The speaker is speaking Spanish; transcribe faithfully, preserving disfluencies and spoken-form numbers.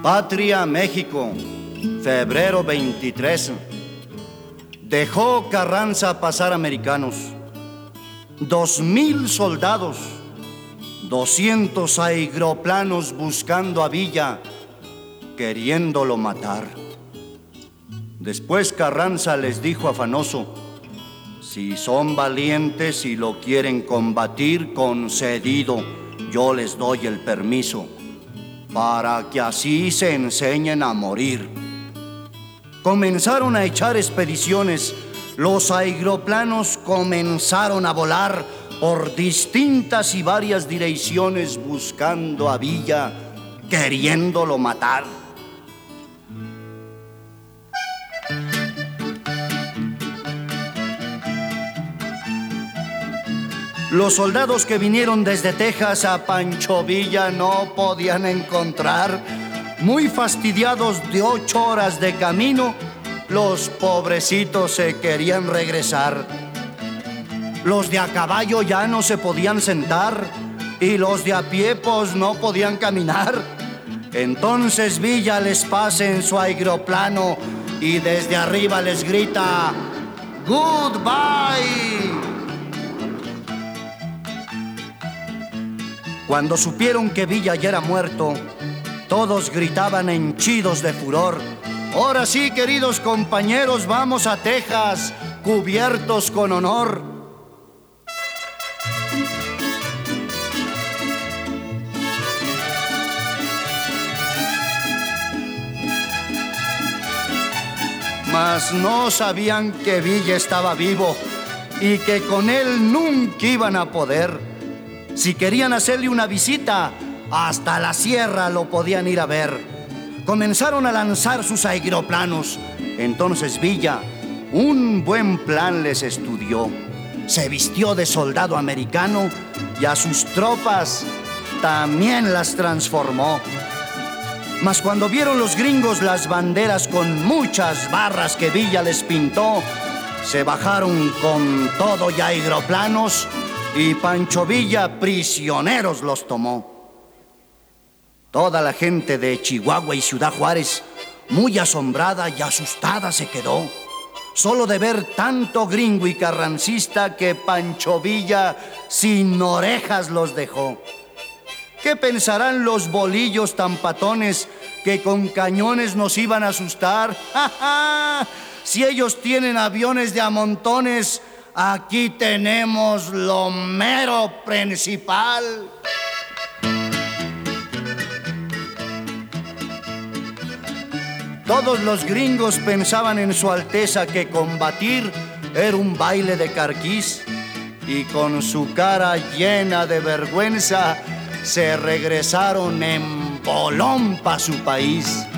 Patria, México, febrero veintitrés. Dejó Carranza pasar americanos. Dos mil soldados, doscientos aeroplanos buscando a Villa, queriéndolo matar. Después Carranza les dijo afanoso: si son valientes y lo quieren combatir, concedido, yo les doy el permiso, para que así se enseñen a morir. Comenzaron a echar expediciones. Los aeroplanos comenzaron a volar por distintas y varias direcciones buscando a Villa, queriéndolo matar. Los soldados que vinieron desde Texas a Pancho Villa no podían encontrar. Muy fastidiados de ocho horas de camino, los pobrecitos se querían regresar. Los de a caballo ya no se podían sentar y los de a pie pues no podían caminar. Entonces Villa les pasa en su aeroplano y desde arriba les grita: ¡Goodbye! Cuando supieron que Villa ya era muerto, todos gritaban henchidos de furor: ahora sí, queridos compañeros, vamos a Texas, cubiertos con honor. Mas no sabían que Villa estaba vivo y que con él nunca iban a poder. Si querían hacerle una visita, hasta la sierra lo podían ir a ver. Comenzaron a lanzar sus aeroplanos. Entonces Villa un buen plan les estudió. Se vistió de soldado americano y a sus tropas también las transformó. Mas cuando vieron los gringos las banderas con muchas barras que Villa les pintó, se bajaron con todo y aeroplanos, y Pancho Villa prisioneros los tomó. Toda la gente de Chihuahua y Ciudad Juárez, muy asombrada y asustada se quedó, solo de ver tanto gringo y carrancista que Pancho Villa sin orejas los dejó. ¿Qué pensarán los bolillos tan patones que con cañones nos iban a asustar? ¡Ja, ja! Si ellos tienen aviones de a montones, aquí tenemos lo mero principal. Todos los gringos pensaban en su Alteza que combatir era un baile de carquís, y con su cara llena de vergüenza se regresaron en bolón pa' su país.